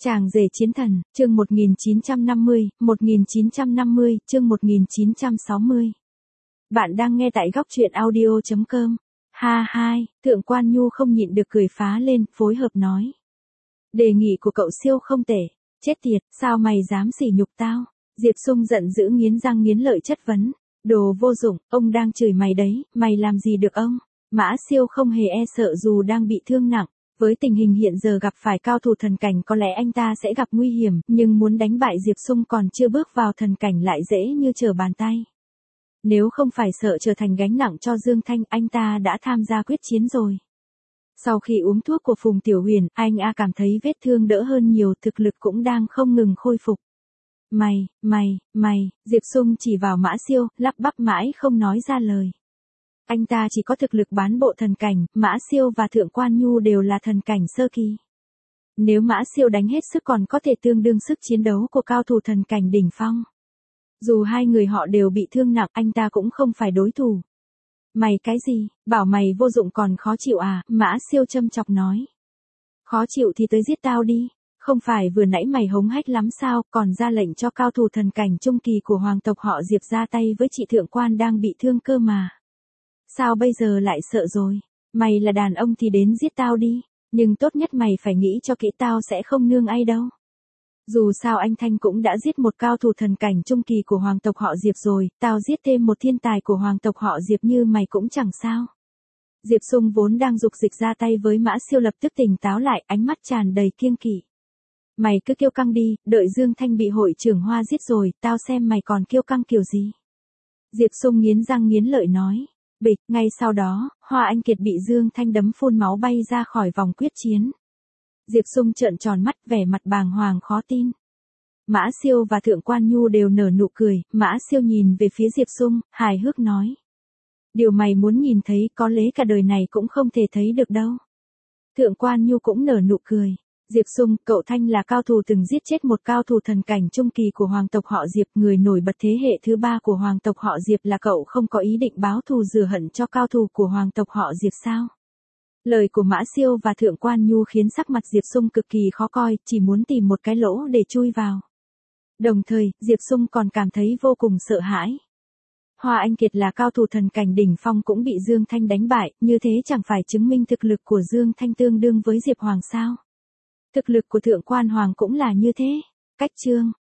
Chàng rể chiến thần, chương 1950, chương 1960. Bạn đang nghe tại góc truyện audio.com. Ha hai, Thượng Quan Nhu không nhịn được cười phá lên, phối hợp nói. Đề nghị của cậu siêu không tệ, chết tiệt, sao mày dám sỉ nhục tao? Diệp Sung giận dữ nghiến răng nghiến lợi chất vấn. Đồ vô dụng, ông đang chửi mày đấy, mày làm gì được ông? Mã Siêu không hề e sợ dù đang bị thương nặng. Với tình hình hiện giờ gặp phải cao thủ thần cảnh có lẽ anh ta sẽ gặp nguy hiểm, nhưng muốn đánh bại Diệp Sung còn chưa bước vào thần cảnh lại dễ như trở bàn tay. Nếu không phải sợ trở thành gánh nặng cho Dương Thanh, anh ta đã tham gia quyết chiến rồi. Sau khi uống thuốc của Phùng Tiểu Huyền, anh cảm thấy vết thương đỡ hơn nhiều, thực lực cũng đang không ngừng khôi phục. Mày, Diệp Sung chỉ vào Mã Siêu, lắp bắp mãi không nói ra lời. Anh ta chỉ có thực lực bán bộ thần cảnh, Mã Siêu và Thượng Quan Nhu đều là thần cảnh sơ kỳ. Nếu Mã Siêu đánh hết sức còn có thể tương đương sức chiến đấu của cao thủ thần cảnh đỉnh phong. Dù hai người họ đều bị thương nặng, anh ta cũng không phải đối thủ. Mày cái gì, bảo mày vô dụng còn khó chịu à, Mã Siêu châm chọc nói. Khó chịu thì tới giết tao đi, không phải vừa nãy mày hống hách lắm sao, còn ra lệnh cho cao thủ thần cảnh trung kỳ của hoàng tộc họ Diệp ra tay với chị Thượng Quan đang bị thương cơ mà. Sao bây giờ lại sợ rồi? Mày là đàn ông thì đến giết tao đi, nhưng tốt nhất mày phải nghĩ cho kỹ, tao sẽ không nương ai đâu. Dù sao anh Thanh cũng đã giết một cao thủ thần cảnh trung kỳ của hoàng tộc họ Diệp rồi, tao giết thêm một thiên tài của hoàng tộc họ Diệp như mày cũng chẳng sao. Diệp Sung vốn đang dục dịch ra tay với Mã Siêu lập tức tỉnh táo lại, ánh mắt tràn đầy kiêng kỵ. Mày cứ kiêu căng đi, đợi Dương Thanh bị hội trưởng Hoa giết rồi, tao xem mày còn kiêu căng kiểu gì. Diệp Sung nghiến răng nghiến lợi nói. Bịch, ngay sau đó, Hoa Anh Kiệt bị Dương Thanh đấm phun máu bay ra khỏi vòng quyết chiến. Diệp Sung trợn tròn mắt, vẻ mặt bàng hoàng khó tin. Mã Siêu và Thượng Quan Nhu đều nở nụ cười, Mã Siêu nhìn về phía Diệp Sung, hài hước nói. Điều mày muốn nhìn thấy có lẽ cả đời này cũng không thể thấy được đâu. Thượng Quan Nhu cũng nở nụ cười. Diệp Sung, cậu Thanh là cao thủ từng giết chết một cao thủ thần cảnh trung kỳ của hoàng tộc họ Diệp, người nổi bật thế hệ thứ 3 của hoàng tộc họ Diệp, là cậu không có ý định báo thù rửa hận cho cao thủ của hoàng tộc họ Diệp sao? Lời của Mã Siêu và Thượng Quan Nhu khiến sắc mặt Diệp Sung cực kỳ khó coi, chỉ muốn tìm một cái lỗ để chui vào. Đồng thời, Diệp Sung còn cảm thấy vô cùng sợ hãi. Hoa Anh Kiệt là cao thủ thần cảnh đỉnh phong cũng bị Dương Thanh đánh bại, như thế chẳng phải chứng minh thực lực của Dương Thanh tương đương với Diệp Hoàng sao? Thực lực của Thượng Quan Hoàng cũng là như thế. Cách chương